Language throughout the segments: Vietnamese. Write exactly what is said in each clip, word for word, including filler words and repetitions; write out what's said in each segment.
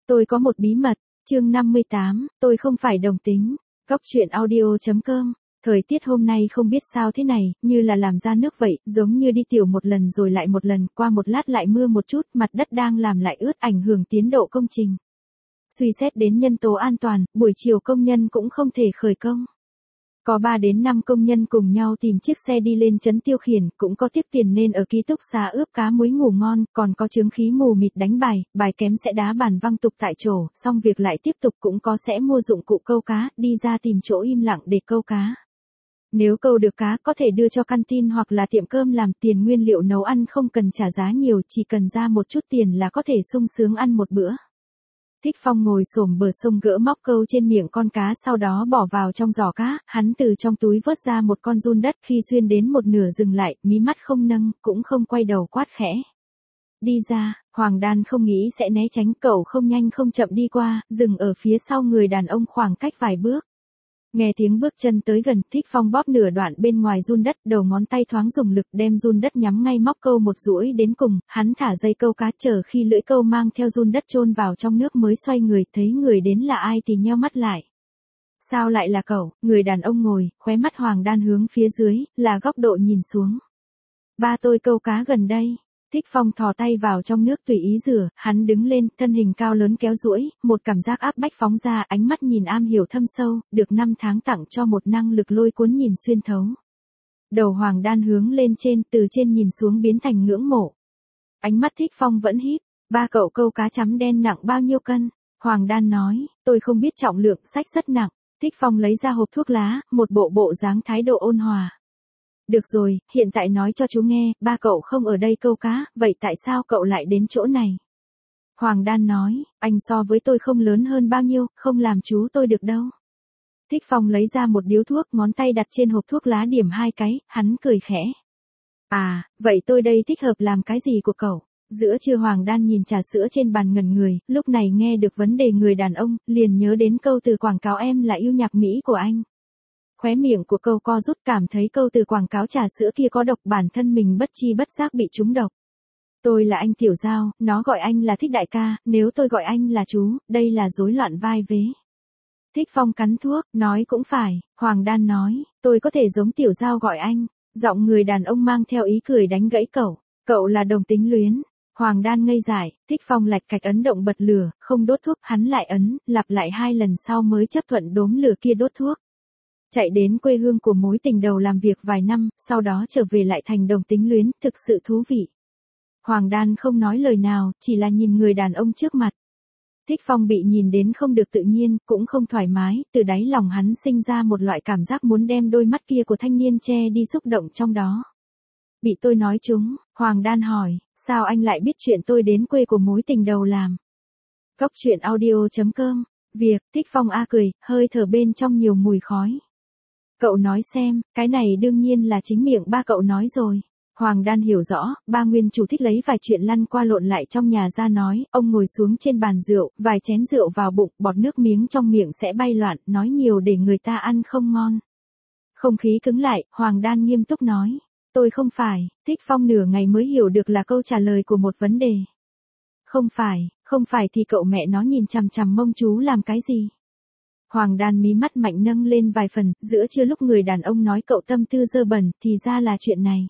Tôi có một bí mật, chương năm mươi tám, tôi không phải đồng tính. Góc truyện audio.com. Thời tiết hôm nay không biết sao thế này, như là làm ra nước vậy, giống như đi tiểu một lần rồi lại một lần, qua một lát lại mưa một chút, mặt đất đang làm lại ướt ảnh hưởng tiến độ công trình. Suy xét đến nhân tố an toàn, buổi chiều công nhân cũng không thể khởi công. Có ba đến năm công nhân cùng nhau tìm chiếc xe đi lên trấn Tiêu Khiển, cũng có tiếc tiền nên ở ký túc xá ướp cá muối ngủ ngon, còn có chướng khí mù mịt đánh bài, bài kém sẽ đá bàn văng tục tại chỗ, xong việc lại tiếp tục cũng có sẽ mua dụng cụ câu cá, đi ra tìm chỗ im lặng để câu cá. Nếu câu được cá có thể đưa cho căn tin hoặc là tiệm cơm làm, tiền nguyên liệu nấu ăn không cần trả giá nhiều, chỉ cần ra một chút tiền là có thể sung sướng ăn một bữa. Thích Phong ngồi xổm bờ sông gỡ móc câu trên miệng con cá, sau đó bỏ vào trong giỏ cá, hắn từ trong túi vớt ra một con giun đất, khi xuyên đến một nửa dừng lại, mí mắt không nâng, cũng không quay đầu quát khẽ. Đi ra, Hoàng Đan không nghĩ sẽ né tránh, cậu không nhanh không chậm đi qua, dừng ở phía sau người đàn ông khoảng cách vài bước. Nghe tiếng bước chân tới gần, Thích Phong bóp nửa đoạn bên ngoài giun đất, đầu ngón tay thoáng dùng lực đem giun đất nhắm ngay móc câu một duỗi đến cùng, hắn thả dây câu cá, chờ khi lưỡi câu mang theo giun đất chôn vào trong nước mới xoay người, thấy người đến là ai thì nheo mắt lại. Sao lại là cậu? Người đàn ông ngồi, khóe mắt Hoàng Đan hướng phía dưới, là góc độ nhìn xuống. Ba tôi câu cá gần đây. Thích Phong thò tay vào trong nước tùy ý rửa, hắn đứng lên, thân hình cao lớn kéo duỗi, một cảm giác áp bách phóng ra, ánh mắt nhìn am hiểu thâm sâu, được năm tháng tặng cho một năng lực lôi cuốn nhìn xuyên thấu. Đầu Hoàng Đan hướng lên trên, từ trên nhìn xuống biến thành ngưỡng mộ. Ánh mắt Thích Phong vẫn híp, ba cậu câu cá chấm đen nặng bao nhiêu cân? Hoàng Đan nói, tôi không biết trọng lượng, sách rất nặng. Thích Phong lấy ra hộp thuốc lá, một bộ bộ dáng thái độ ôn hòa. Được rồi, hiện tại nói cho chú nghe, ba cậu không ở đây câu cá, vậy tại sao cậu lại đến chỗ này? Hoàng Đan nói, anh so với tôi không lớn hơn bao nhiêu, không làm chú tôi được đâu. Thích Phong lấy ra một điếu thuốc, ngón tay đặt trên hộp thuốc lá điểm hai cái, hắn cười khẽ. À, vậy tôi đây thích hợp làm cái gì của cậu? Giữa trưa Hoàng Đan nhìn trà sữa trên bàn ngẩn người, lúc này nghe được vấn đề người đàn ông, liền nhớ đến câu từ quảng cáo em là yêu nhạc Mỹ của anh. Khóe miệng của câu co rút, cảm thấy câu từ quảng cáo trà sữa kia có độc, bản thân mình bất chi bất giác bị trúng độc. Tôi là anh Tiểu Giao, nó gọi anh là Thích đại ca, nếu tôi gọi anh là chú, đây là rối loạn vai vế. Thích Phong cắn thuốc, nói cũng phải, Hoàng Đan nói, tôi có thể giống Tiểu Giao gọi anh, giọng người đàn ông mang theo ý cười đánh gãy cậu, cậu là đồng tính luyến. Hoàng Đan ngây dại, Thích Phong lạch cạch ấn động bật lửa, không đốt thuốc, hắn lại ấn, lặp lại hai lần sau mới chấp thuận đốm lửa kia đốt thuốc. Chạy đến quê hương của mối tình đầu làm việc vài năm, sau đó trở về lại thành đồng tính luyến, thực sự thú vị. Hoàng Đan không nói lời nào, chỉ là nhìn người đàn ông trước mặt. Thích Phong bị nhìn đến không được tự nhiên, cũng không thoải mái, từ đáy lòng hắn sinh ra một loại cảm giác muốn đem đôi mắt kia của thanh niên che đi xúc động trong đó. Bị tôi nói trúng, Hoàng Đan hỏi, sao anh lại biết chuyện tôi đến quê của mối tình đầu làm? Góc truyện audio.com, việc, Thích Phong a cười, hơi thở bên trong nhiều mùi khói. Cậu nói xem, cái này đương nhiên là chính miệng ba cậu nói rồi. Hoàng Đan hiểu rõ, ba nguyên chủ thích lấy vài chuyện lăn qua lộn lại trong nhà ra nói, ông ngồi xuống trên bàn rượu, vài chén rượu vào bụng, bọt nước miếng trong miệng sẽ bay loạn, nói nhiều để người ta ăn không ngon. Không khí cứng lại, Hoàng Đan nghiêm túc nói, tôi không phải. Thích Phong nửa ngày mới hiểu được là câu trả lời của một vấn đề. Không phải, không phải thì cậu mẹ nó nhìn chằm chằm mông chú làm cái gì? Hoàng Đan mí mắt mạnh nâng lên vài phần, giữa trưa lúc người đàn ông nói cậu tâm tư dơ bẩn, thì ra là chuyện này.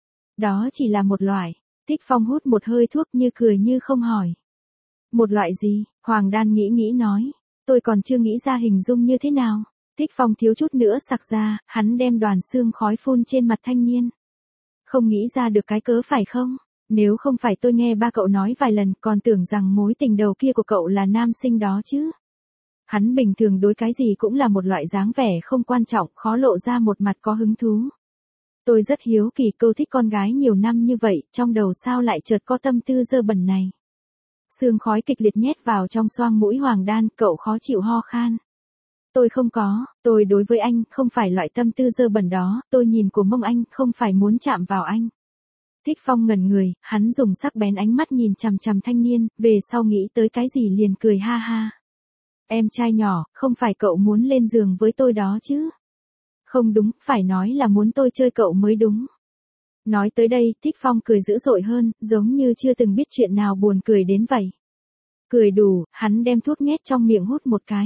Đó chỉ là một loại. Thích Phong hút một hơi thuốc như cười như không hỏi. Một loại gì? Hoàng Đan nghĩ nghĩ nói. Tôi còn chưa nghĩ ra hình dung như thế nào. Thích Phong thiếu chút nữa sặc ra, hắn đem đoàn xương khói phun trên mặt thanh niên. Không nghĩ ra được cái cớ phải không? Nếu không phải tôi nghe ba cậu nói vài lần, còn tưởng rằng mối tình đầu kia của cậu là nam sinh đó chứ. Hắn bình thường đối cái gì cũng là một loại dáng vẻ không quan trọng, khó lộ ra một mặt có hứng thú. Tôi rất hiếu kỳ, câu thích con gái nhiều năm như vậy, trong đầu sao lại chợt có tâm tư dơ bẩn này. Sương khói kịch liệt nhét vào trong xoang mũi Hoàng Đan, cậu khó chịu ho khan. Tôi không có, tôi đối với anh, không phải loại tâm tư dơ bẩn đó, tôi nhìn của mông anh, không phải muốn chạm vào anh. Thích Phong ngẩn người, hắn dùng sắc bén ánh mắt nhìn chằm chằm thanh niên, về sau nghĩ tới cái gì liền cười ha ha. Em trai nhỏ, không phải cậu muốn lên giường với tôi đó chứ? Không đúng, phải nói là muốn tôi chơi cậu mới đúng. Nói tới đây, Thích Phong cười dữ dội hơn, giống như chưa từng biết chuyện nào buồn cười đến vậy. Cười đủ, hắn đem thuốc nhét trong miệng hút một cái.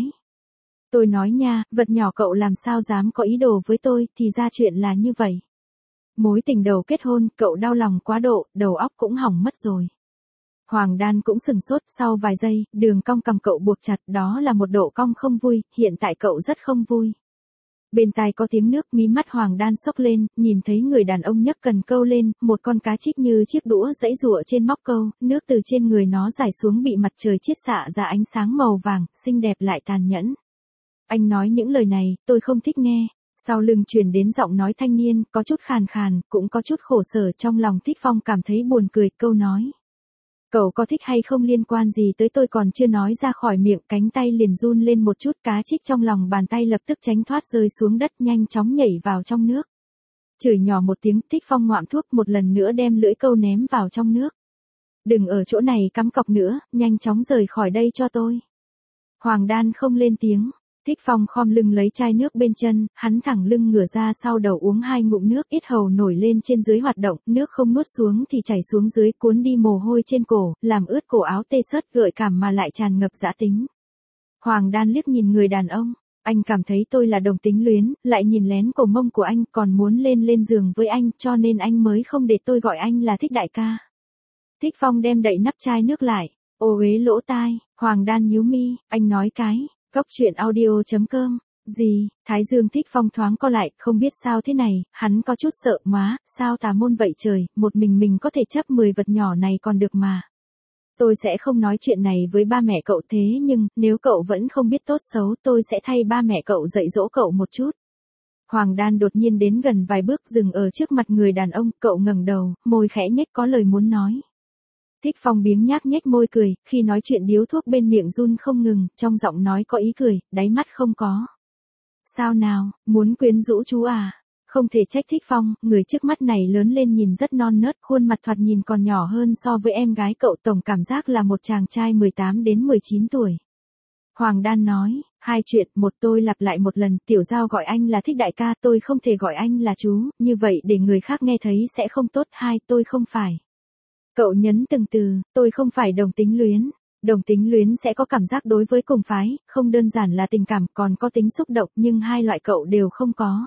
Tôi nói nha, vật nhỏ cậu làm sao dám có ý đồ với tôi, thì ra chuyện là như vậy. Mối tình đầu kết hôn, cậu đau lòng quá độ, đầu óc cũng hỏng mất rồi. Hoàng Đan cũng sừng sốt, sau vài giây, đường cong cằm cậu buộc chặt, đó là một độ cong không vui, hiện tại cậu rất không vui. Bên tai có tiếng nước, mí mắt Hoàng Đan xốc lên, nhìn thấy người đàn ông nhấc cần câu lên, một con cá trích như chiếc đũa giãy giụa trên móc câu, nước từ trên người nó rải xuống bị mặt trời chiết xạ ra ánh sáng màu vàng, xinh đẹp lại tàn nhẫn. Anh nói những lời này, tôi không thích nghe. Sau lưng truyền đến giọng nói thanh niên, có chút khàn khàn, cũng có chút khổ sở, trong lòng Thích Phong cảm thấy buồn cười, câu nói. Cậu có thích hay không liên quan gì tới tôi, còn chưa nói ra khỏi miệng, cánh tay liền run lên một chút, cá trích trong lòng bàn tay lập tức tránh thoát rơi xuống đất, nhanh chóng nhảy vào trong nước. Chửi nhỏ một tiếng, Thích Phong ngoạm thuốc, một lần nữa đem lưỡi câu ném vào trong nước. Đừng ở chỗ này cắm cọc nữa, nhanh chóng rời khỏi đây cho tôi. Hoàng Đan không lên tiếng. Thích Phong khom lưng lấy chai nước bên chân, hắn thẳng lưng ngửa ra sau đầu uống hai ngụm nước, yết hầu nổi lên trên dưới hoạt động, nước không nuốt xuống thì chảy xuống dưới, cuốn đi mồ hôi trên cổ, làm ướt cổ áo tê sớt, gợi cảm mà lại tràn ngập dã tính. Hoàng Đan liếc nhìn người đàn ông, anh cảm thấy tôi là đồng tính luyến, lại nhìn lén cổ mông của anh, còn muốn lên lên giường với anh, cho nên anh mới không để tôi gọi anh là Thích đại ca. Thích Phong đem đậy nắp chai nước lại, ô uế lỗ tai, Hoàng Đan nhíu mi, anh nói cái. Góc chuyện audio chấm com, gì, Thái Dương Thích Phong thoáng co lại, không biết sao thế này, hắn có chút sợ, má, sao tà môn vậy trời, một mình mình có thể chấp mười vật nhỏ này còn được mà. Tôi sẽ không nói chuyện này với ba mẹ cậu, thế nhưng, nếu cậu vẫn không biết tốt xấu, tôi sẽ thay ba mẹ cậu dạy dỗ cậu một chút. Hoàng Đan đột nhiên đến gần vài bước, dừng ở trước mặt người đàn ông, cậu ngẩng đầu, môi khẽ nhếch, có lời muốn nói. Thích Phong biếng nhác nhếch môi cười, khi nói chuyện điếu thuốc bên miệng run không ngừng, trong giọng nói có ý cười, đáy mắt không có. Sao nào, muốn quyến rũ chú à? Không thể trách Thích Phong, người trước mắt này lớn lên nhìn rất non nớt, khuôn mặt thoạt nhìn còn nhỏ hơn so với em gái cậu, tổng cảm giác là một chàng trai mười tám đến mười chín tuổi. Hoàng Đan nói, hai chuyện, một tôi lặp lại một lần, Tiểu Giao gọi anh là Thích đại ca, tôi không thể gọi anh là chú, như vậy để người khác nghe thấy sẽ không tốt. Hai, tôi không phải. Cậu nhấn từng từ, tôi không phải đồng tính luyến. Đồng tính luyến sẽ có cảm giác đối với cùng phái, không đơn giản là tình cảm, còn có tính xúc động, nhưng hai loại cậu đều không có.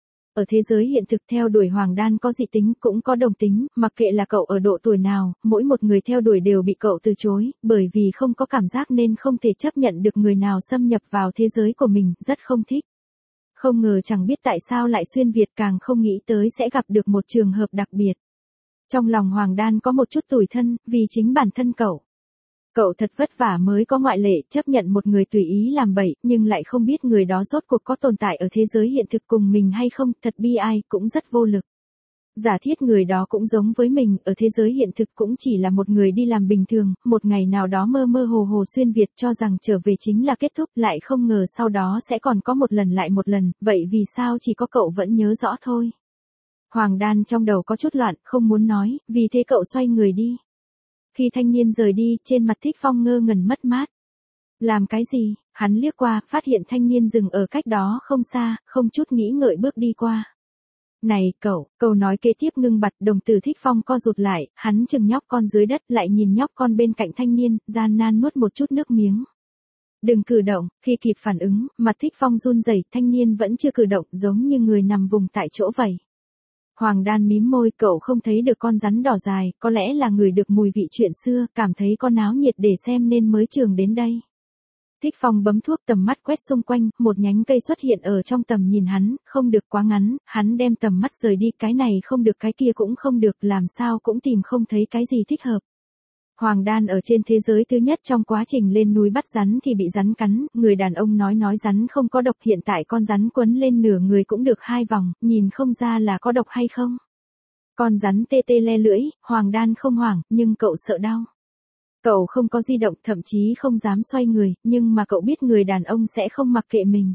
Ở thế giới hiện thực theo đuổi Hoàng Đan có dị tính cũng có đồng tính, mặc kệ là cậu ở độ tuổi nào, mỗi một người theo đuổi đều bị cậu từ chối, bởi vì không có cảm giác nên không thể chấp nhận được người nào xâm nhập vào thế giới của mình, rất không thích. Không ngờ chẳng biết tại sao lại xuyên Việt, càng không nghĩ tới sẽ gặp được một trường hợp đặc biệt. Trong lòng Hoàng Đan có một chút tủi thân, vì chính bản thân cậu. Cậu thật vất vả mới có ngoại lệ, chấp nhận một người tùy ý làm bậy, nhưng lại không biết người đó rốt cuộc có tồn tại ở thế giới hiện thực cùng mình hay không, thật bi ai, cũng rất vô lực. Giả thiết người đó cũng giống với mình, ở thế giới hiện thực cũng chỉ là một người đi làm bình thường, một ngày nào đó mơ mơ hồ hồ xuyên Việt cho rằng trở về chính là kết thúc, lại không ngờ sau đó sẽ còn có một lần lại một lần, vậy vì sao chỉ có cậu vẫn nhớ rõ thôi. Hoàng Đan trong đầu có chút loạn, không muốn nói, vì thế cậu xoay người đi. Khi thanh niên rời đi, trên mặt Thích Phong ngơ ngẩn mất mát. Làm cái gì? Hắn liếc qua, phát hiện thanh niên dừng ở cách đó không xa, không chút nghĩ ngợi bước đi qua. Này cậu, câu nói kế tiếp ngưng bặt, đồng tử Thích Phong co rụt lại, hắn chừng nhóc con dưới đất, lại nhìn nhóc con bên cạnh thanh niên, gian nan nuốt một chút nước miếng. Đừng cử động, khi kịp phản ứng, mặt Thích Phong run rẩy, thanh niên vẫn chưa cử động, giống như người nằm vùng tại chỗ vậy. Hoàng Đan mím môi, cậu không thấy được con rắn đỏ dài, có lẽ là người được mùi vị chuyện xưa, cảm thấy có náo nhiệt để xem nên mới trường đến đây. Thích Phong bấm thuốc, tầm mắt quét xung quanh, một nhánh cây xuất hiện ở trong tầm nhìn hắn, không được quá ngắn, hắn đem tầm mắt rời đi, cái này không được cái kia cũng không được, làm sao cũng tìm không thấy cái gì thích hợp. Hoàng Đan ở trên thế giới thứ nhất trong quá trình lên núi bắt rắn thì bị rắn cắn, người đàn ông nói nói rắn không có độc, hiện tại con rắn quấn lên nửa người cũng được hai vòng, nhìn không ra là có độc hay không. Con rắn tê tê le lưỡi, Hoàng Đan không hoảng, nhưng cậu sợ đau. Cậu không có di động, thậm chí không dám xoay người, nhưng mà cậu biết người đàn ông sẽ không mặc kệ mình.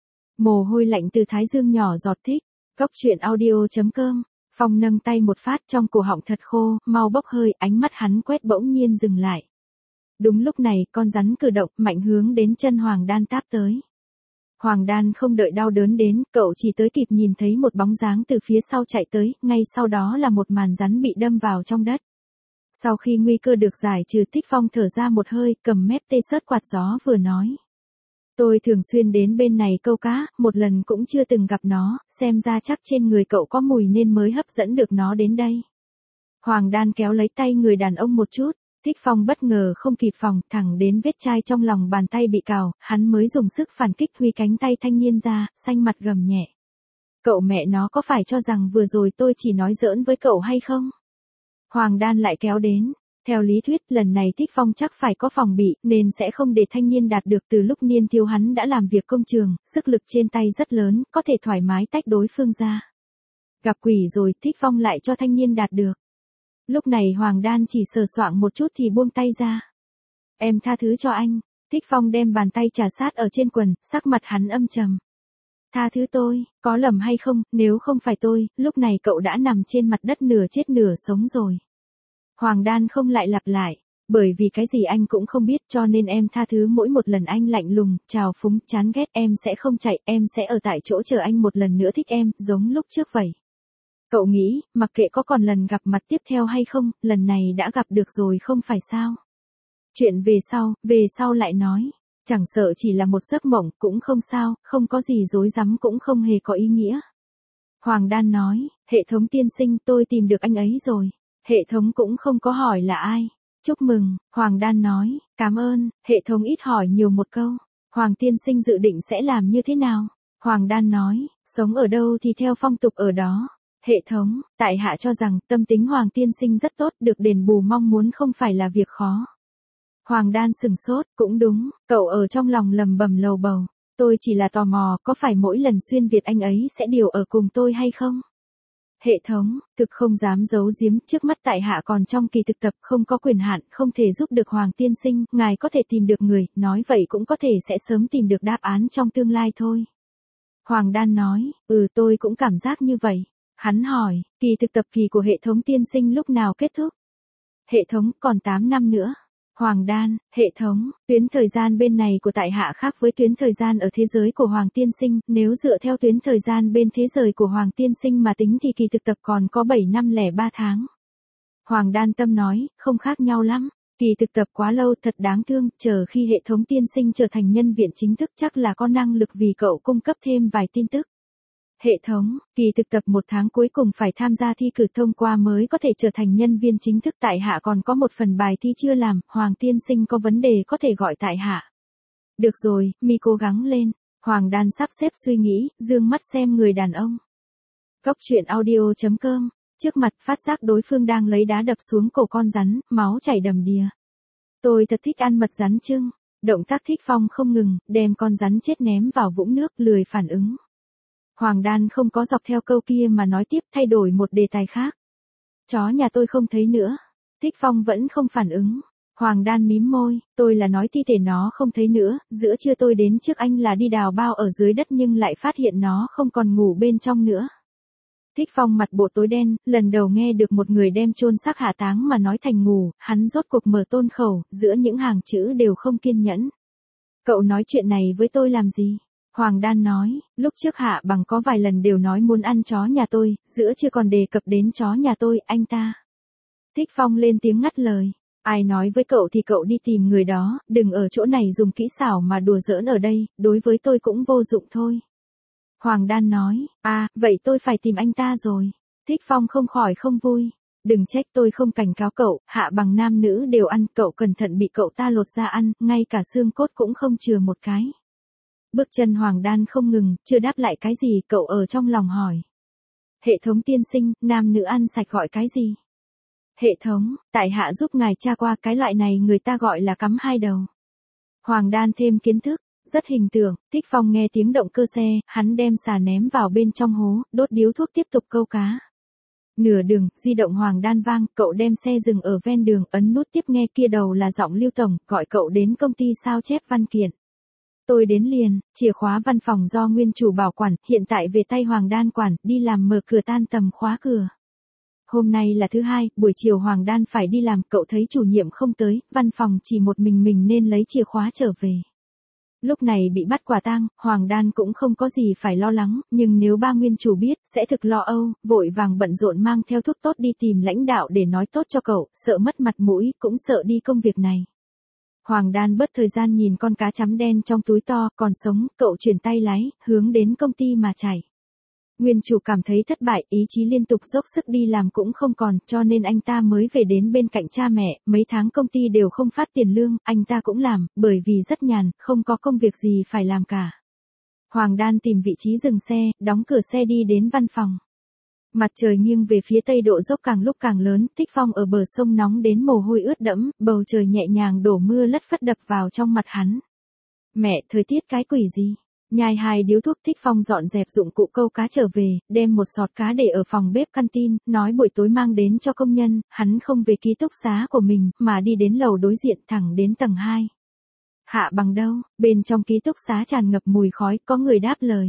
Mồ hôi lạnh từ thái dương nhỏ giọt. Thích. Góc chuyện audio chấm com. Phong nâng tay một phát, trong cổ họng thật khô, mau bốc hơi, ánh mắt hắn quét bỗng nhiên dừng lại. Đúng lúc này, con rắn cử động, mạnh hướng đến chân Hoàng Đan táp tới. Hoàng Đan không đợi đau đớn đến, cậu chỉ tới kịp nhìn thấy một bóng dáng từ phía sau chạy tới, ngay sau đó là một màn rắn bị đâm vào trong đất. Sau khi nguy cơ được giải trừ, Thích Phong thở ra một hơi, cầm mép tê sớt quạt gió vừa nói. Tôi thường xuyên đến bên này câu cá, một lần cũng chưa từng gặp nó, xem ra chắc trên người cậu có mùi nên mới hấp dẫn được nó đến đây. Hoàng Đan kéo lấy tay người đàn ông một chút, Thích Phong bất ngờ không kịp phòng, thẳng đến vết chai trong lòng bàn tay bị cào, hắn mới dùng sức phản kích huy cánh tay thanh niên ra, xanh mặt gầm nhẹ. Cậu mẹ nó có phải cho rằng vừa rồi tôi chỉ nói giỡn với cậu hay không? Hoàng Đan lại kéo đến. Theo lý thuyết, lần này Thích Phong chắc phải có phòng bị, nên sẽ không để thanh niên đạt được. Từ lúc niên thiếu hắn đã làm việc công trường, sức lực trên tay rất lớn, có thể thoải mái tách đối phương ra. Gặp quỷ rồi, Thích Phong lại cho thanh niên đạt được. Lúc này Hoàng Đan chỉ sờ soạng một chút thì buông tay ra. Em tha thứ cho anh. Thích Phong đem bàn tay trà sát ở trên quần, sắc mặt hắn âm trầm. Tha thứ tôi, có lầm hay không, nếu không phải tôi, lúc này cậu đã nằm trên mặt đất nửa chết nửa sống rồi. Hoàng Đan không lại lặp lại, bởi vì cái gì anh cũng không biết cho nên em tha thứ mỗi một lần anh lạnh lùng, trào phúng, chán ghét, em sẽ không chạy, em sẽ ở tại chỗ chờ anh một lần nữa thích em, giống lúc trước vậy. Cậu nghĩ, mặc kệ có còn lần gặp mặt tiếp theo hay không, lần này đã gặp được rồi không phải sao? Chuyện về sau, về sau lại nói, chẳng sợ chỉ là một giấc mộng cũng không sao, không có gì rối rắm cũng không hề có ý nghĩa. Hoàng Đan nói, hệ thống tiên sinh tôi tìm được anh ấy rồi. Hệ thống cũng không có hỏi là ai. Chúc mừng, Hoàng Đan nói, cảm ơn, hệ thống ít hỏi nhiều một câu. Hoàng tiên sinh dự định sẽ làm như thế nào? Hoàng Đan nói, sống ở đâu thì theo phong tục ở đó. Hệ thống, tại hạ cho rằng tâm tính Hoàng tiên sinh rất tốt, được đền bù mong muốn không phải là việc khó. Hoàng Đan sừng sốt, cũng đúng, cậu ở trong lòng lầm bầm lầu bầu. Tôi chỉ là tò mò, có phải mỗi lần xuyên Việt anh ấy sẽ điều ở cùng tôi hay không? Hệ thống, thực không dám giấu giếm, trước mắt tại hạ còn trong kỳ thực tập, không có quyền hạn, không thể giúp được Hoàng tiên sinh, ngài có thể tìm được người, nói vậy cũng có thể sẽ sớm tìm được đáp án trong tương lai thôi. Hoàng Đan nói, ừ tôi cũng cảm giác như vậy. Hắn hỏi, kỳ thực tập kỳ của hệ thống tiên sinh lúc nào kết thúc? Hệ thống, còn tám năm nữa. Hoàng Đan, hệ thống, tuyến thời gian bên này của tại hạ khác với tuyến thời gian ở thế giới của Hoàng tiên sinh, nếu dựa theo tuyến thời gian bên thế giới của Hoàng tiên sinh mà tính thì kỳ thực tập còn có bảy năm lẻ ba tháng. Hoàng Đan tâm nói, không khác nhau lắm, kỳ thực tập quá lâu thật đáng thương, chờ khi hệ thống tiên sinh trở thành nhân viên chính thức chắc là có năng lực vì cậu cung cấp thêm vài tin tức. Hệ thống, kỳ thực tập một tháng cuối cùng phải tham gia thi cử thông qua mới có thể trở thành nhân viên chính thức, tại hạ còn có một phần bài thi chưa làm, Hoàng tiên sinh có vấn đề có thể gọi tại hạ. Được rồi, mi cố gắng lên. Hoàng Đan sắp xếp suy nghĩ, dương mắt xem người đàn ông. Góc truyện audio chấm com, trước mặt phát giác đối phương đang lấy đá đập xuống cổ con rắn, máu chảy đầm đìa. Tôi thật thích ăn mật rắn chưng. Động tác Thích Phong không ngừng, đem con rắn chết ném vào vũng nước, lười phản ứng. Hoàng Đan không có dọc theo câu kia mà nói tiếp, thay đổi một đề tài khác. Chó nhà tôi không thấy nữa. Thích Phong vẫn không phản ứng. Hoàng Đan mím môi, tôi là nói thi thể nó không thấy nữa, giữa trưa tôi đến trước anh là đi đào bao ở dưới đất nhưng lại phát hiện nó không còn ngủ bên trong nữa. Thích Phong mặt bộ tối đen, lần đầu nghe được một người đem chôn xác hạ táng mà nói thành ngủ, hắn rốt cuộc mở tôn khẩu, giữa những hàng chữ đều không kiên nhẫn. Cậu nói chuyện này với tôi làm gì? Hoàng Đan nói, lúc trước Hạ Bằng có vài lần đều nói muốn ăn chó nhà tôi, giữa chưa còn đề cập đến chó nhà tôi, anh ta. Thích Phong lên tiếng ngắt lời, ai nói với cậu thì cậu đi tìm người đó, đừng ở chỗ này dùng kỹ xảo mà đùa giỡn ở đây, đối với tôi cũng vô dụng thôi. Hoàng Đan nói, à, vậy tôi phải tìm anh ta rồi. Thích Phong không khỏi không vui. Đừng trách tôi không cảnh cáo cậu, Hạ Bằng nam nữ đều ăn, cậu cẩn thận bị cậu ta lột ra ăn, ngay cả xương cốt cũng không chừa một cái. Bước chân Hoàng Đan không ngừng, chưa đáp lại cái gì, cậu ở trong lòng hỏi. Hệ thống tiên sinh, nam nữ ăn sạch gọi cái gì? Hệ thống, tại hạ giúp ngài tra qua, cái loại này người ta gọi là cắm hai đầu. Hoàng Đan thêm kiến thức, rất hình tượng. Thích Phong nghe tiếng động cơ xe, hắn đem xà ném vào bên trong hố, đốt điếu thuốc tiếp tục câu cá. Nửa đường, di động Hoàng Đan vang, cậu đem xe dừng ở ven đường, ấn nút tiếp nghe, kia đầu là giọng Lưu Tổng, gọi cậu đến công ty sao chép văn kiện. Tôi đến liền, chìa khóa văn phòng do nguyên chủ bảo quản, hiện tại về tay Hoàng Đan quản, đi làm mở cửa tan tầm khóa cửa. Hôm nay là thứ hai, buổi chiều Hoàng Đan phải đi làm, cậu thấy chủ nhiệm không tới, văn phòng chỉ một mình mình nên lấy chìa khóa trở về. Lúc này bị bắt quả tang, Hoàng Đan cũng không có gì phải lo lắng, nhưng nếu ba nguyên chủ biết, sẽ thực lo âu, vội vàng bận rộn mang theo thuốc tốt đi tìm lãnh đạo để nói tốt cho cậu, sợ mất mặt mũi, cũng sợ đi công việc này. Hoàng Đan bớt thời gian nhìn con cá chấm đen trong túi to, còn sống, cậu chuyển tay lái, hướng đến công ty mà chạy. Nguyên chủ cảm thấy thất bại, ý chí liên tục dốc sức đi làm cũng không còn, cho nên anh ta mới về đến bên cạnh cha mẹ, mấy tháng công ty đều không phát tiền lương, anh ta cũng làm, bởi vì rất nhàn, không có công việc gì phải làm cả. Hoàng Đan tìm vị trí dừng xe, đóng cửa xe đi đến văn phòng. Mặt trời nghiêng về phía tây, độ dốc càng lúc càng lớn, Thích Phong ở bờ sông nóng đến mồ hôi ướt đẫm, bầu trời nhẹ nhàng đổ mưa lất phất đập vào trong mặt hắn. Mẹ, thời tiết cái quỷ gì? Nhai hai điếu thuốc, Thích Phong dọn dẹp dụng cụ câu cá trở về, đem một sọt cá để ở phòng bếp canteen, nói buổi tối mang đến cho công nhân, hắn không về ký túc xá của mình, mà đi đến lầu đối diện thẳng đến tầng hai. Hạ Bằng đâu? Bên trong ký túc xá tràn ngập mùi khói, có người đáp lời.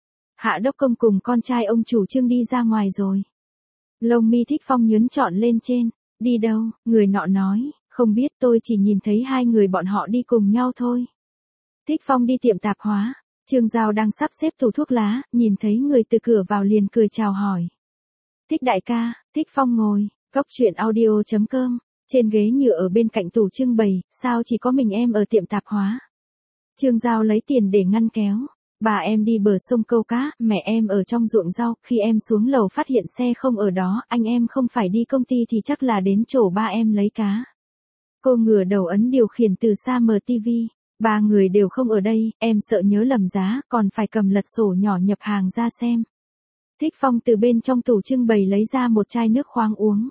Hạ đốc công cùng con trai ông chủ Trương đi ra ngoài rồi. Lông mi Thích Phong nhướn trọn lên trên. Đi đâu? Người nọ nói, không biết, tôi chỉ nhìn thấy hai người bọn họ đi cùng nhau thôi. Thích Phong đi tiệm tạp hóa. Trương Giao đang sắp xếp tủ thuốc lá, nhìn thấy người từ cửa vào liền cười chào hỏi. Thích đại ca. Thích Phong ngồi, góc chuyện audio chấm com, trên ghế nhựa ở bên cạnh tủ trưng bày, sao chỉ có mình em ở tiệm tạp hóa. Trương Giao lấy tiền để ngăn kéo. Bà em đi bờ sông câu cá, mẹ em ở trong ruộng rau, khi em xuống lầu phát hiện xe không ở đó, anh em không phải đi công ty thì chắc là đến chỗ ba em lấy cá. Cô ngửa đầu ấn điều khiển từ xa mở tivi. Ba người đều không ở đây, em sợ nhớ lầm giá, còn phải cầm lật sổ nhỏ nhập hàng ra xem. Thích Phong từ bên trong tủ trưng bày lấy ra một chai nước khoáng uống.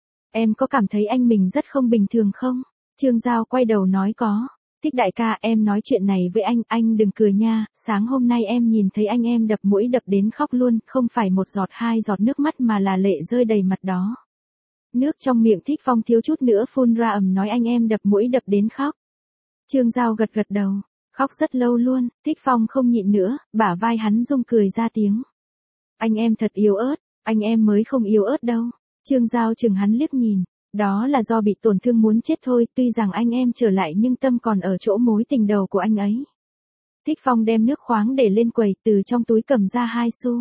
Em có cảm thấy anh mình rất không bình thường không? Trương Giao quay đầu nói có. Thích đại ca, em nói chuyện này với anh, anh đừng cười nha, sáng hôm nay em nhìn thấy anh em đập mũi đập đến khóc luôn, không phải một giọt hai giọt nước mắt mà là lệ rơi đầy mặt đó. Nước trong miệng Thích Phong thiếu chút nữa phun ra ầm nói anh em đập mũi đập đến khóc. Trương Giao gật gật đầu, khóc rất lâu luôn, Thích Phong không nhịn nữa, bả vai hắn rung cười ra tiếng. Anh em thật yếu ớt, anh em mới không yếu ớt đâu. Trương Giao chừng hắn liếc nhìn, đó là do bị tổn thương muốn chết thôi, tuy rằng anh em trở lại nhưng tâm còn ở chỗ mối tình đầu của anh ấy. Thích Phong đem nước khoáng để lên quầy, từ trong túi cầm ra hai xu.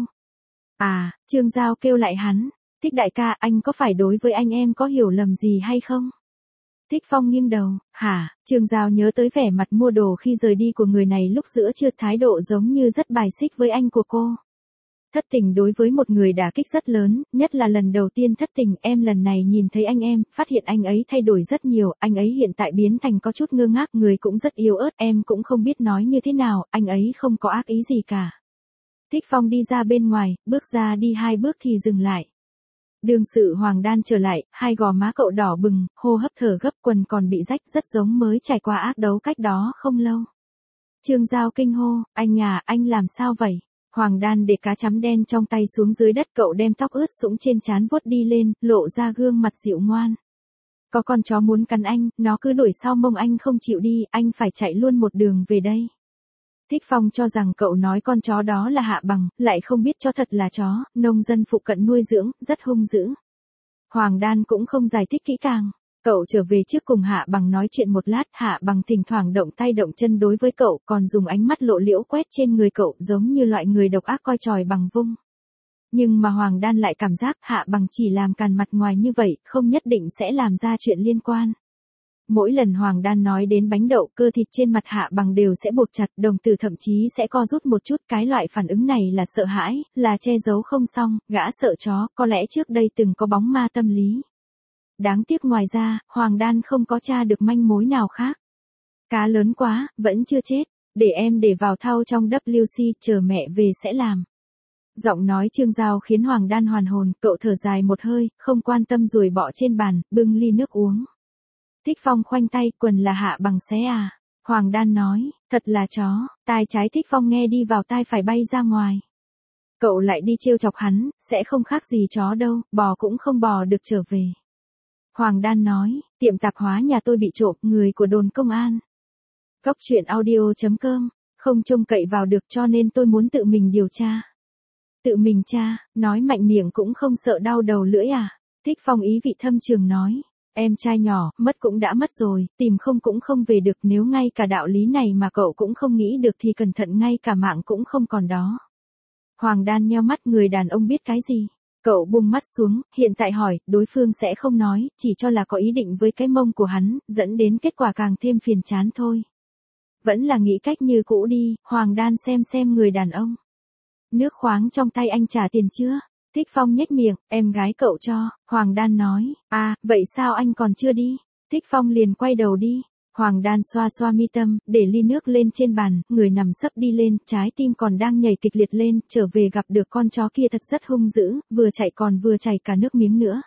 À, Trương Giao kêu lại hắn, Thích đại ca, anh có phải đối với anh em có hiểu lầm gì hay không? Thích Phong nghiêng đầu, hả? Trương Giao nhớ tới vẻ mặt mua đồ khi rời đi của người này lúc giữa trưa, thái độ giống như rất bài xích với anh của cô. Thất tình đối với một người đả kích rất lớn, nhất là lần đầu tiên thất tình, em lần này nhìn thấy anh em, phát hiện anh ấy thay đổi rất nhiều, anh ấy hiện tại biến thành có chút ngơ ngác, người cũng rất yếu ớt, em cũng không biết nói như thế nào, anh ấy không có ác ý gì cả. Thích Phong đi ra bên ngoài, bước ra đi hai bước thì dừng lại. Đương sự Hoàng Đan trở lại, hai gò má cậu đỏ bừng, hô hấp thở gấp, quần còn bị rách, rất giống mới trải qua ác đấu cách đó không lâu. Trương Giao kinh hô, anh à, anh làm sao vậy? Hoàng Đan để cá chấm đen trong tay xuống dưới đất, cậu đem tóc ướt sũng trên trán vuốt đi lên, lộ ra gương mặt dịu ngoan. Có con chó muốn cắn anh, nó cứ đuổi sau mông anh không chịu đi, anh phải chạy luôn một đường về đây. Thích Phong cho rằng cậu nói con chó đó là Hạ Bằng, lại không biết cho thật là chó, nông dân phụ cận nuôi dưỡng, rất hung dữ. Hoàng Đan cũng không giải thích kỹ càng. Cậu trở về trước cùng Hạ Bằng nói chuyện một lát, Hạ Bằng thỉnh thoảng động tay động chân đối với cậu, còn dùng ánh mắt lộ liễu quét trên người cậu, giống như loại người độc ác coi tròi bằng vung. Nhưng mà Hoàng Đan lại cảm giác Hạ Bằng chỉ làm càn mặt ngoài như vậy, không nhất định sẽ làm ra chuyện liên quan. Mỗi lần Hoàng Đan nói đến bánh đậu, cơ thịt trên mặt Hạ Bằng đều sẽ buộc chặt, đồng tử thậm chí sẽ co rút một chút, cái loại phản ứng này là sợ hãi, là che giấu không xong, gã sợ chó, có lẽ trước đây từng có bóng ma tâm lý. Đáng tiếc ngoài ra, Hoàng Đan không có tra được manh mối nào khác. Cá lớn quá, vẫn chưa chết, để em để vào thau trong vê xê, chờ mẹ về sẽ làm. Giọng nói Trương Giao khiến Hoàng Đan hoàn hồn, cậu thở dài một hơi, không quan tâm ruồi bọ trên bàn, bưng ly nước uống. Thích Phong khoanh tay, quần là Hạ Bằng xé à? Hoàng Đan nói, thật là chó, tai trái Thích Phong nghe đi vào tai phải bay ra ngoài. Cậu lại đi trêu chọc hắn, sẽ không khác gì chó đâu, bò cũng không bò được trở về. Hoàng Đan nói, tiệm tạp hóa nhà tôi bị trộm, người của đồn công an. Góc chuyện audio chấm com, không trông cậy vào được cho nên tôi muốn tự mình điều tra. Tự mình tra, nói mạnh miệng cũng không sợ đau đầu lưỡi à? Thích Phong ý vị thâm trường nói. Em trai nhỏ, mất cũng đã mất rồi, tìm không cũng không về được, nếu ngay cả đạo lý này mà cậu cũng không nghĩ được thì cẩn thận ngay cả mạng cũng không còn đó. Hoàng Đan nheo mắt, người đàn ông biết cái gì? Cậu buông mắt xuống, hiện tại hỏi, đối phương sẽ không nói, chỉ cho là có ý định với cái mông của hắn, dẫn đến kết quả càng thêm phiền chán thôi. Vẫn là nghĩ cách như cũ đi, Hoàng Đan xem xem người đàn ông. Nước khoáng trong tay anh trả tiền chưa? Thích Phong nhếch miệng, em gái cậu cho, Hoàng Đan nói, à, vậy sao anh còn chưa đi? Thích Phong liền quay đầu đi. Hoàng Đan xoa xoa mi tâm, để ly nước lên trên bàn, người nằm sấp đi lên, trái tim còn đang nhảy kịch liệt lên, trở về gặp được con chó kia thật rất hung dữ, vừa chạy còn vừa chảy cả nước miếng nữa.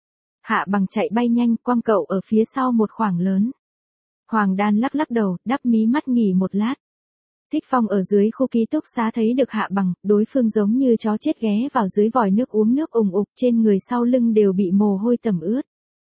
Hạ Bằng chạy bay nhanh, quăng cậu ở phía sau một khoảng lớn. Hoàng Đan lắc lắc đầu, đắp mí mắt nghỉ một lát. Thích Phong ở dưới khu ký túc xá thấy được Hạ Bằng, đối phương giống như chó chết ghé vào dưới vòi nước uống nước ùng ục, trên người sau lưng đều bị mồ hôi tẩm ướt.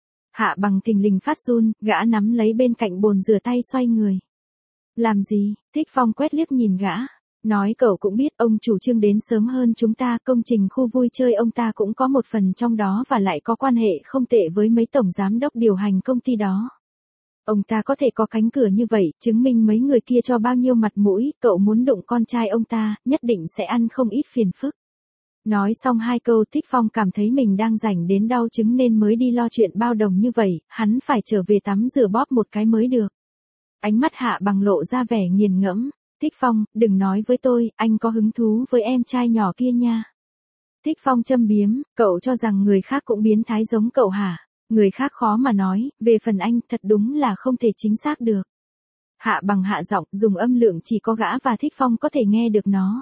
Hạ Bằng thình lình phát run, gã nắm lấy bên cạnh bồn rửa tay xoay người. Làm gì? Thích Phong quét liếc nhìn gã. Nói cậu cũng biết ông chủ Trương đến sớm hơn chúng ta, công trình khu vui chơi ông ta cũng có một phần trong đó và lại có quan hệ không tệ với mấy tổng giám đốc điều hành công ty đó. Ông ta có thể có cánh cửa như vậy, chứng minh mấy người kia cho bao nhiêu mặt mũi, cậu muốn đụng con trai ông ta, nhất định sẽ ăn không ít phiền phức. Nói xong hai câu, Thích Phong cảm thấy mình đang rảnh đến đau chứng nên mới đi lo chuyện bao đồng như vậy, hắn phải trở về tắm rửa bóp một cái mới được. Ánh mắt Hạ Bằng lộ ra vẻ nghiền ngẫm. Thích Phong, đừng nói với tôi, anh có hứng thú với em trai nhỏ kia nha. Thích Phong châm biếm, cậu cho rằng người khác cũng biến thái giống cậu hả? Người khác khó mà nói, về phần anh thật đúng là không thể chính xác được. Hạ Bằng hạ giọng, dùng âm lượng chỉ có gã và Thích Phong có thể nghe được nó.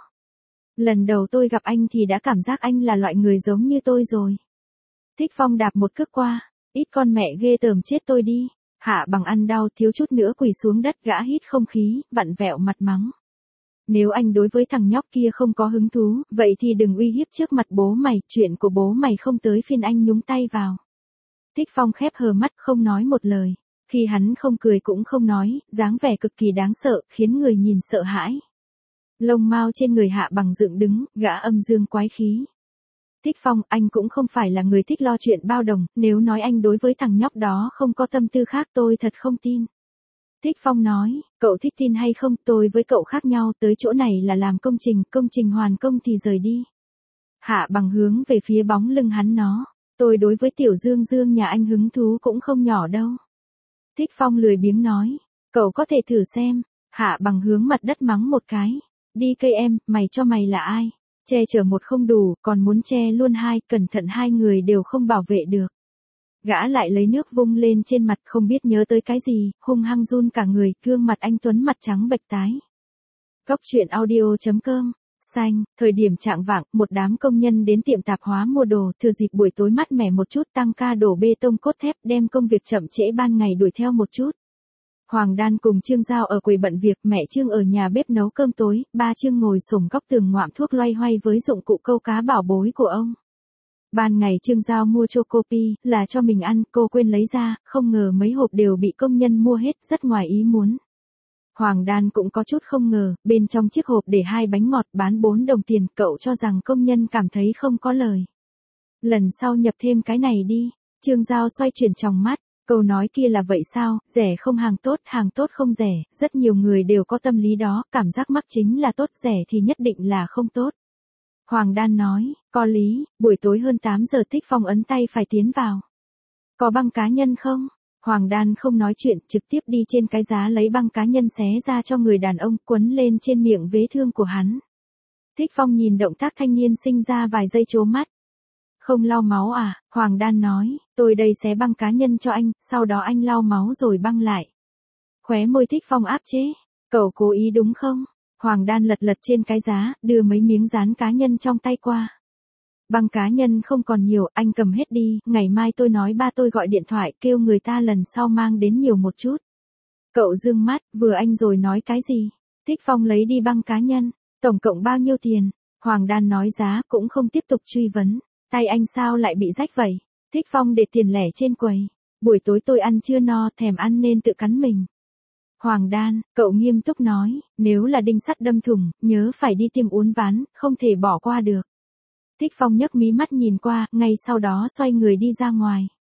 Lần đầu tôi gặp anh thì đã cảm giác anh là loại người giống như tôi rồi. Thích Phong đạp một cước qua, ít con mẹ ghê tởm chết tôi đi. Hạ Bằng ăn đau thiếu chút nữa quỳ xuống đất, gã hít không khí, vặn vẹo mặt mắng. Nếu anh đối với thằng nhóc kia không có hứng thú, vậy thì đừng uy hiếp trước mặt bố mày, chuyện của bố mày không tới phiên anh nhúng tay vào. Thích Phong khép hờ mắt không nói một lời. Khi hắn không cười cũng không nói, dáng vẻ cực kỳ đáng sợ, khiến người nhìn sợ hãi. Lông mao trên người Hạ Bằng dựng đứng, gã âm dương quái khí. Thích Phong, anh cũng không phải là người thích lo chuyện bao đồng, nếu nói anh đối với thằng nhóc đó không có tâm tư khác tôi thật không tin. Thích Phong nói, cậu thích tin hay không, tôi với cậu khác nhau, tới chỗ này là làm công trình, công trình hoàn công thì rời đi. Hạ Bằng hướng về phía bóng lưng hắn nó, tôi đối với Tiểu Dương Dương nhà anh hứng thú cũng không nhỏ đâu. Thích Phong lười biếng nói, cậu có thể thử xem. Hạ Bằng hướng mặt đất mắng một cái, đi cây em, mày cho mày là ai? Che chở một không đủ, còn muốn che luôn hai, cẩn thận hai người đều không bảo vệ được. Gã lại lấy nước vung lên trên mặt, không biết nhớ tới cái gì, hung hăng run cả người, gương mặt anh tuấn mặt trắng bệch tái. Góc truyện audio chấm com. Xanh, thời điểm trạng vạng, một đám công nhân đến tiệm tạp hóa mua đồ, thừa dịp buổi tối mát mẻ một chút tăng ca đổ bê tông cốt thép, đem công việc chậm trễ ban ngày đuổi theo một chút. Hoàng Đan cùng Trương Giao ở quầy bận việc, mẹ Trương ở nhà bếp nấu cơm tối, ba Trương ngồi xổm góc tường ngoạm thuốc loay hoay với dụng cụ câu cá bảo bối của ông. Ban ngày Trương Giao mua chocopi, là cho mình ăn, cô quên lấy ra, không ngờ mấy hộp đều bị công nhân mua hết, rất ngoài ý muốn. Hoàng Đan cũng có chút không ngờ, bên trong chiếc hộp để hai bánh ngọt bán bốn đồng tiền, cậu cho rằng công nhân cảm thấy không có lời. Lần sau nhập thêm cái này đi. Trương Giao xoay chuyển tròng mắt, câu nói kia là vậy sao, rẻ không hàng tốt, hàng tốt không rẻ, rất nhiều người đều có tâm lý đó, cảm giác mắc chính là tốt, rẻ thì nhất định là không tốt. Hoàng Đan nói, có lý, buổi tối hơn tám giờ Thích Phong ấn tay phải tiến vào. Có băng cá nhân không? Hoàng Đan không nói chuyện, trực tiếp đi trên cái giá lấy băng cá nhân xé ra cho người đàn ông, quấn lên trên miệng vết thương của hắn. Thích Phong nhìn động tác thanh niên sinh ra vài giây trố mắt. Không lau máu à? Hoàng Đan nói, tôi đây xé băng cá nhân cho anh, sau đó anh lau máu rồi băng lại. Khóe môi Thích Phong áp chế, cậu cố ý đúng không? Hoàng Đan lật lật trên cái giá, đưa mấy miếng dán cá nhân trong tay qua. Băng cá nhân không còn nhiều, anh cầm hết đi, ngày mai tôi nói ba tôi gọi điện thoại kêu người ta lần sau mang đến nhiều một chút. Cậu dương mắt, vừa anh rồi nói cái gì? Thích Phong lấy đi băng cá nhân, tổng cộng bao nhiêu tiền? Hoàng Đan nói giá, cũng không tiếp tục truy vấn. Tay anh sao lại bị rách vậy? Thích Phong để tiền lẻ trên quầy. Buổi tối tôi ăn chưa no, thèm ăn nên tự cắn mình. Hoàng Đan, cậu nghiêm túc nói, nếu là đinh sắt đâm thủng, nhớ phải đi tiêm uốn ván, không thể bỏ qua được. Thích Phong nhấc mí mắt nhìn qua, ngay sau đó xoay người đi ra ngoài.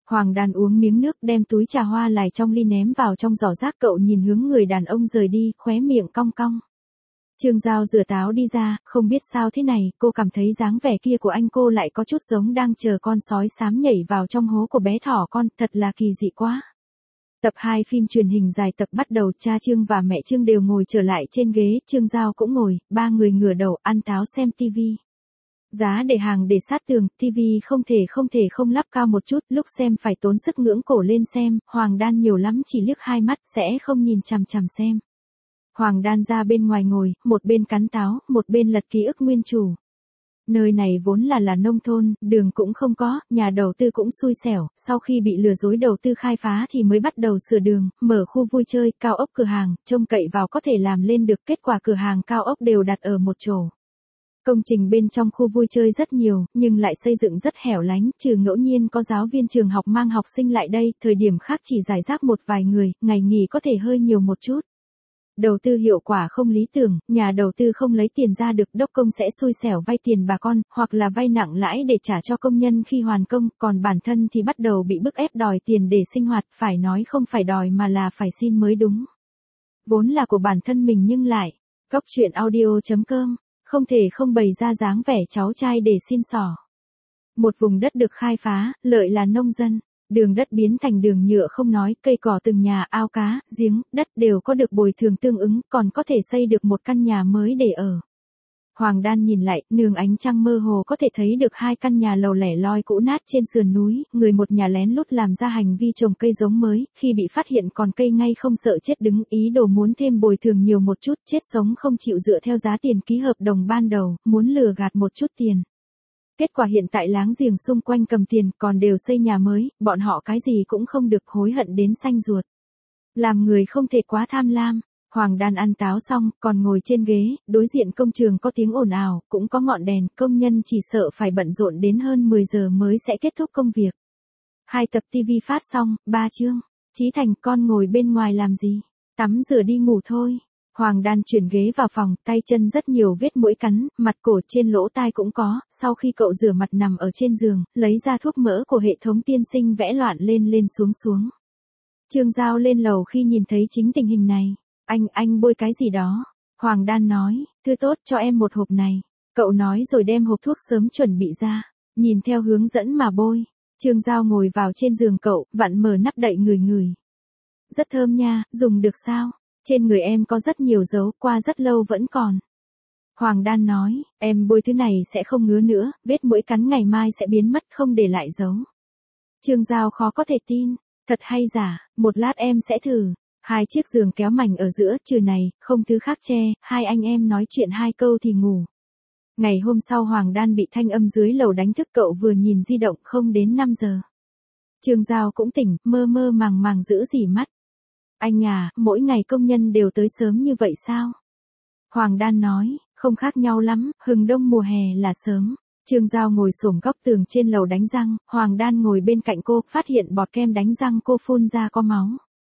Hoàng Đan uống miếng nước đem túi trà hoa lại trong ly ném vào trong giỏ rác, cậu nhìn hướng người đàn ông rời đi, khóe miệng cong cong. Trương Giao rửa táo đi ra, không biết sao thế này, cô cảm thấy dáng vẻ kia của anh cô lại có chút giống đang chờ con sói xám nhảy vào trong hố của bé thỏ con, thật là kỳ dị quá. Tập hai phim truyền hình dài tập bắt đầu, cha Trương và mẹ Trương đều ngồi trở lại trên ghế, Trương Giao cũng ngồi, ba người ngửa đầu ăn táo xem tivi. Giá để hàng để sát tường, tivi không thể không thể không lắp cao một chút, lúc xem phải tốn sức ngưỡng cổ lên xem, Hoàng Đan nhiều lắm chỉ liếc hai mắt sẽ không nhìn chằm chằm xem. Hoàng Đan ra bên ngoài ngồi, một bên cắn táo, một bên lật ký ức nguyên chủ. Nơi này vốn là là nông thôn, đường cũng không có, nhà đầu tư cũng xui xẻo, sau khi bị lừa dối đầu tư khai phá thì mới bắt đầu sửa đường, mở khu vui chơi, cao ốc cửa hàng, trông cậy vào có thể làm lên được, kết quả cửa hàng cao ốc đều đặt ở một chỗ. Công trình bên trong khu vui chơi rất nhiều, nhưng lại xây dựng rất hẻo lánh, trừ ngẫu nhiên có giáo viên trường học mang học sinh lại đây, thời điểm khác chỉ rải rác một vài người, ngày nghỉ có thể hơi nhiều một chút. Đầu tư hiệu quả không lý tưởng, nhà đầu tư không lấy tiền ra được, đốc công sẽ xui xẻo vay tiền bà con, hoặc là vay nặng lãi để trả cho công nhân khi hoàn công, còn bản thân thì bắt đầu bị bức ép đòi tiền để sinh hoạt, phải nói không phải đòi mà là phải xin mới đúng. Vốn là của bản thân mình nhưng lại, Cóc truyện audio chấm com, không thể không bày ra dáng vẻ cháu trai để xin xỏ. Một vùng đất được khai phá, lợi là nông dân. Đường đất biến thành đường nhựa không nói, cây cỏ từng nhà, ao cá, giếng, đất đều có được bồi thường tương ứng, còn có thể xây được một căn nhà mới để ở. Hoàng Đan nhìn lại, nương ánh trăng mơ hồ có thể thấy được hai căn nhà lầu lẻ loi cũ nát trên sườn núi, người một nhà lén lút làm ra hành vi trồng cây giống mới, khi bị phát hiện còn cây ngay không sợ chết đứng, ý đồ muốn thêm bồi thường nhiều một chút, chết sống không chịu dựa theo giá tiền ký hợp đồng ban đầu, muốn lừa gạt một chút tiền. Kết quả hiện tại láng giềng xung quanh cầm tiền còn đều xây nhà mới, bọn họ cái gì cũng không được, hối hận đến xanh ruột. Làm người không thể quá tham lam. Hoàng Đan ăn táo xong, còn ngồi trên ghế, đối diện công trường có tiếng ồn ào, cũng có ngọn đèn, công nhân chỉ sợ phải bận rộn đến hơn mười giờ mới sẽ kết thúc công việc. Hai tập tivi phát xong, ba chương. Chí Thành, con ngồi bên ngoài làm gì? Tắm rửa đi ngủ thôi. Hoàng Đan chuyển ghế vào phòng, tay chân rất nhiều vết muỗi cắn, mặt cổ trên lỗ tai cũng có, sau khi cậu rửa mặt nằm ở trên giường, lấy ra thuốc mỡ của hệ thống tiên sinh vẽ loạn lên lên xuống xuống. Trương Giao lên lầu khi nhìn thấy chính tình hình này. Anh, anh bôi cái gì đó? Hoàng Đan nói, thư tốt cho em một hộp này. Cậu nói rồi đem hộp thuốc sớm chuẩn bị ra, nhìn theo hướng dẫn mà bôi. Trương Giao ngồi vào trên giường cậu, vặn mở nắp đậy ngửi ngửi. Rất thơm nha, dùng được sao? Trên người em có rất nhiều dấu, qua rất lâu vẫn còn. Hoàng Đan nói, em bôi thứ này sẽ không ngứa nữa, vết muỗi cắn ngày mai sẽ biến mất không để lại dấu. Trương Giao khó có thể tin, thật hay giả, một lát em sẽ thử. Hai chiếc giường kéo mảnh ở giữa, trừ này, không thứ khác che, hai anh em nói chuyện hai câu thì ngủ. Ngày hôm sau Hoàng Đan bị thanh âm dưới lầu đánh thức, cậu vừa nhìn di động không đến năm giờ. Trương Giao cũng tỉnh, mơ mơ màng màng giữ dỉ mắt. Anh à, mỗi ngày công nhân đều tới sớm như vậy sao? Hoàng Đan nói, không khác nhau lắm, hừng đông mùa hè là sớm. Trương Giao ngồi xổm góc tường trên lầu đánh răng, Hoàng Đan ngồi bên cạnh cô, phát hiện bọt kem đánh răng cô phun ra có máu.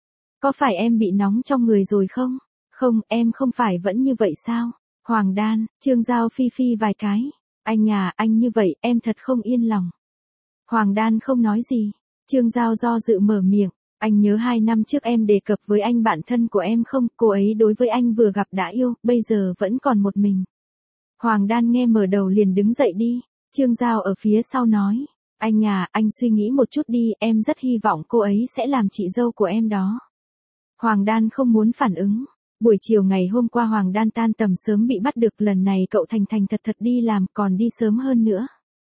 Có phải em bị nóng trong người rồi không? Không, em không phải vẫn như vậy sao? Hoàng Đan, Trương Giao phi phi vài cái. Anh à, anh như vậy, em thật không yên lòng. Hoàng Đan không nói gì. Trương Giao do dự mở miệng. Anh nhớ hai năm trước em đề cập với anh bạn thân của em không? Cô ấy đối với anh vừa gặp đã yêu, bây giờ vẫn còn một mình. Hoàng Đan nghe mở đầu liền đứng dậy đi. Trương Giao ở phía sau nói. Anh à, anh suy nghĩ một chút đi, em rất hy vọng cô ấy sẽ làm chị dâu của em đó. Hoàng Đan không muốn phản ứng. Buổi chiều ngày hôm qua Hoàng Đan tan tầm sớm bị bắt được, lần này cậu thành thành thật thật đi làm, còn đi sớm hơn nữa.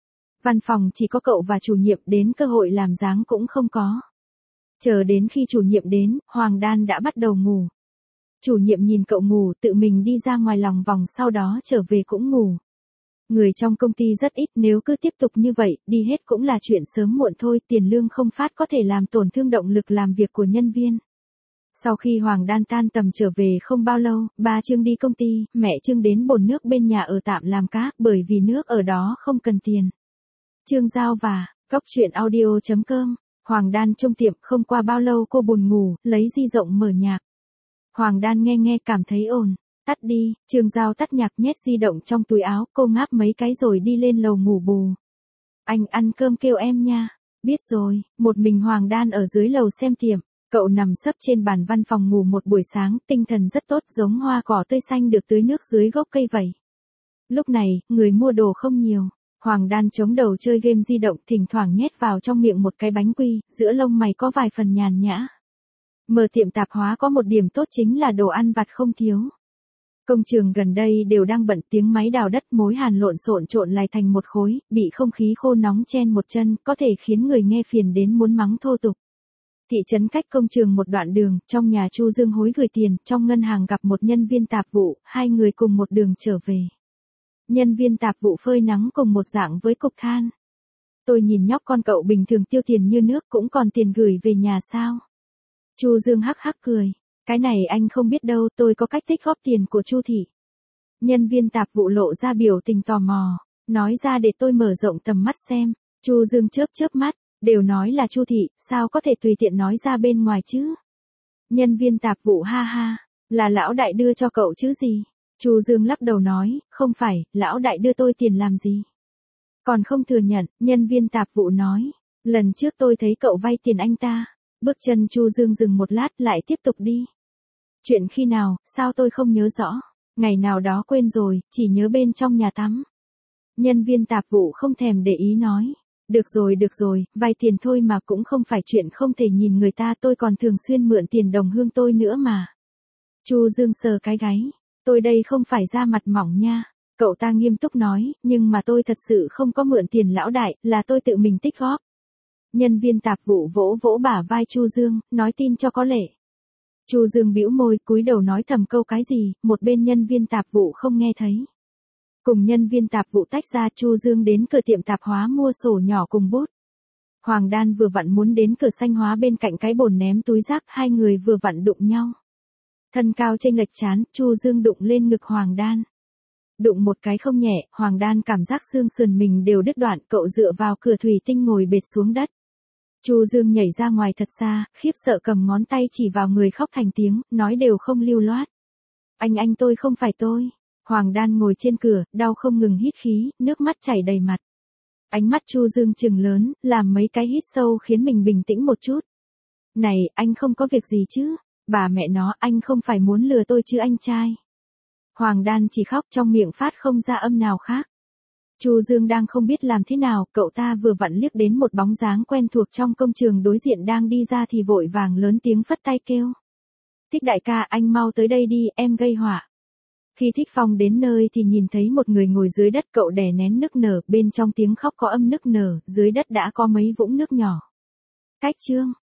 Văn phòng chỉ có cậu và chủ nhiệm, đến cơ hội làm dáng cũng không có. Chờ đến khi chủ nhiệm đến, Hoàng Đan đã bắt đầu ngủ. Chủ nhiệm nhìn cậu ngủ, tự mình đi ra ngoài lòng vòng, sau đó trở về cũng ngủ. Người trong công ty rất ít, nếu cứ tiếp tục như vậy, đi hết cũng là chuyện sớm muộn thôi, tiền lương không phát có thể làm tổn thương động lực làm việc của nhân viên. Sau khi Hoàng Đan tan tầm trở về không bao lâu, ba Trương đi công ty, mẹ Trương đến bồn nước bên nhà ở tạm làm cá, bởi vì nước ở đó không cần tiền. Trương Giao và Cóc truyện audio chấm com. Hoàng Đan trong tiệm, không qua bao lâu cô buồn ngủ, lấy di động mở nhạc. Hoàng Đan nghe nghe cảm thấy ổn, tắt đi. Trương Giao tắt nhạc, nhét di động trong túi áo, cô ngáp mấy cái rồi đi lên lầu ngủ bù. Anh ăn cơm kêu em nha. Biết rồi, một mình Hoàng Đan ở dưới lầu xem tiệm. Cậu nằm sấp trên bàn văn phòng ngủ một buổi sáng, tinh thần rất tốt giống hoa cỏ tươi xanh được tưới nước dưới gốc cây vậy. Lúc này, người mua đồ không nhiều. Hoàng Đan chống đầu chơi game di động, thỉnh thoảng nhét vào trong miệng một cái bánh quy, giữa lông mày có vài phần nhàn nhã. Mở tiệm tạp hóa có một điểm tốt chính là đồ ăn vặt không thiếu. Công trường gần đây đều đang bận, tiếng máy đào đất mối hàn lộn xộn trộn lại thành một khối, bị không khí khô nóng chen một chân, có thể khiến người nghe phiền đến muốn mắng thô tục. Thị trấn cách công trường một đoạn đường, trong nhà Chu Dương hối gửi tiền, trong ngân hàng gặp một nhân viên tạp vụ, hai người cùng một đường trở về. Nhân viên tạp vụ phơi nắng cùng một dạng với cục than. Tôi nhìn nhóc con cậu bình thường tiêu tiền như nước cũng còn tiền gửi về nhà sao? Chu Dương hắc hắc cười. Cái này anh không biết đâu, tôi có cách tích góp tiền của Chu thị. Nhân viên tạp vụ lộ ra biểu tình tò mò, nói ra để tôi mở rộng tầm mắt xem. Chu Dương chớp chớp mắt, đều nói là Chu thị, sao có thể tùy tiện nói ra bên ngoài chứ? Nhân viên tạp vụ ha ha, là lão đại đưa cho cậu chứ gì? Chu Dương lắc đầu nói, không phải, lão đại đưa tôi tiền làm gì? Còn không thừa nhận, nhân viên tạp vụ nói, lần trước tôi thấy cậu vay tiền anh ta. Bước chân Chu Dương dừng một lát lại tiếp tục đi. Chuyện khi nào, sao tôi không nhớ rõ, ngày nào đó quên rồi, chỉ nhớ bên trong nhà tắm. Nhân viên tạp vụ không thèm để ý nói, được rồi được rồi, vay tiền thôi mà cũng không phải chuyện không thể nhìn người ta, tôi còn thường xuyên mượn tiền đồng hương tôi nữa mà. Chu Dương sờ cái gáy, tôi đây không phải ra mặt mỏng nha. Cậu ta nghiêm túc nói, nhưng mà tôi thật sự không có mượn tiền lão đại, là tôi tự mình tích góp. Nhân viên tạp vụ vỗ vỗ bả vai Chu Dương, nói tin cho có lệ. Chu Dương bĩu môi, cúi đầu nói thầm câu cái gì, một bên nhân viên tạp vụ không nghe thấy. Cùng nhân viên tạp vụ tách ra, Chu Dương đến cửa tiệm tạp hóa mua sổ nhỏ cùng bút. Hoàng Đan vừa vặn muốn đến cửa xanh hóa bên cạnh cái bồn ném túi rác, hai người vừa vặn đụng nhau. Thân cao chênh lệch chán, Chu Dương đụng lên ngực Hoàng Đan. Đụng một cái không nhẹ, Hoàng Đan cảm giác xương sườn mình đều đứt đoạn, cậu dựa vào cửa thủy tinh ngồi bệt xuống đất. Chu Dương nhảy ra ngoài thật xa, khiếp sợ cầm ngón tay chỉ vào người khóc thành tiếng, nói đều không lưu loát. Anh anh tôi không phải tôi. Hoàng Đan ngồi trên cửa, đau không ngừng hít khí, nước mắt chảy đầy mặt. Ánh mắt Chu Dương trừng lớn, làm mấy cái hít sâu khiến mình bình tĩnh một chút. Này, anh không có việc gì chứ? Bà mẹ nó, anh không phải muốn lừa tôi chứ anh trai. Hoàng Đan chỉ khóc trong miệng phát không ra âm nào khác. Chu Dương đang không biết làm thế nào, cậu ta vừa vặn liếc đến một bóng dáng quen thuộc trong công trường đối diện đang đi ra thì vội vàng lớn tiếng phất tay kêu. Thích đại ca, anh mau tới đây đi, em gây họa. Khi Thích Phong đến nơi thì nhìn thấy một người ngồi dưới đất, cậu đè nén nức nở, bên trong tiếng khóc có âm nức nở, dưới đất đã có mấy vũng nước nhỏ. Cách chương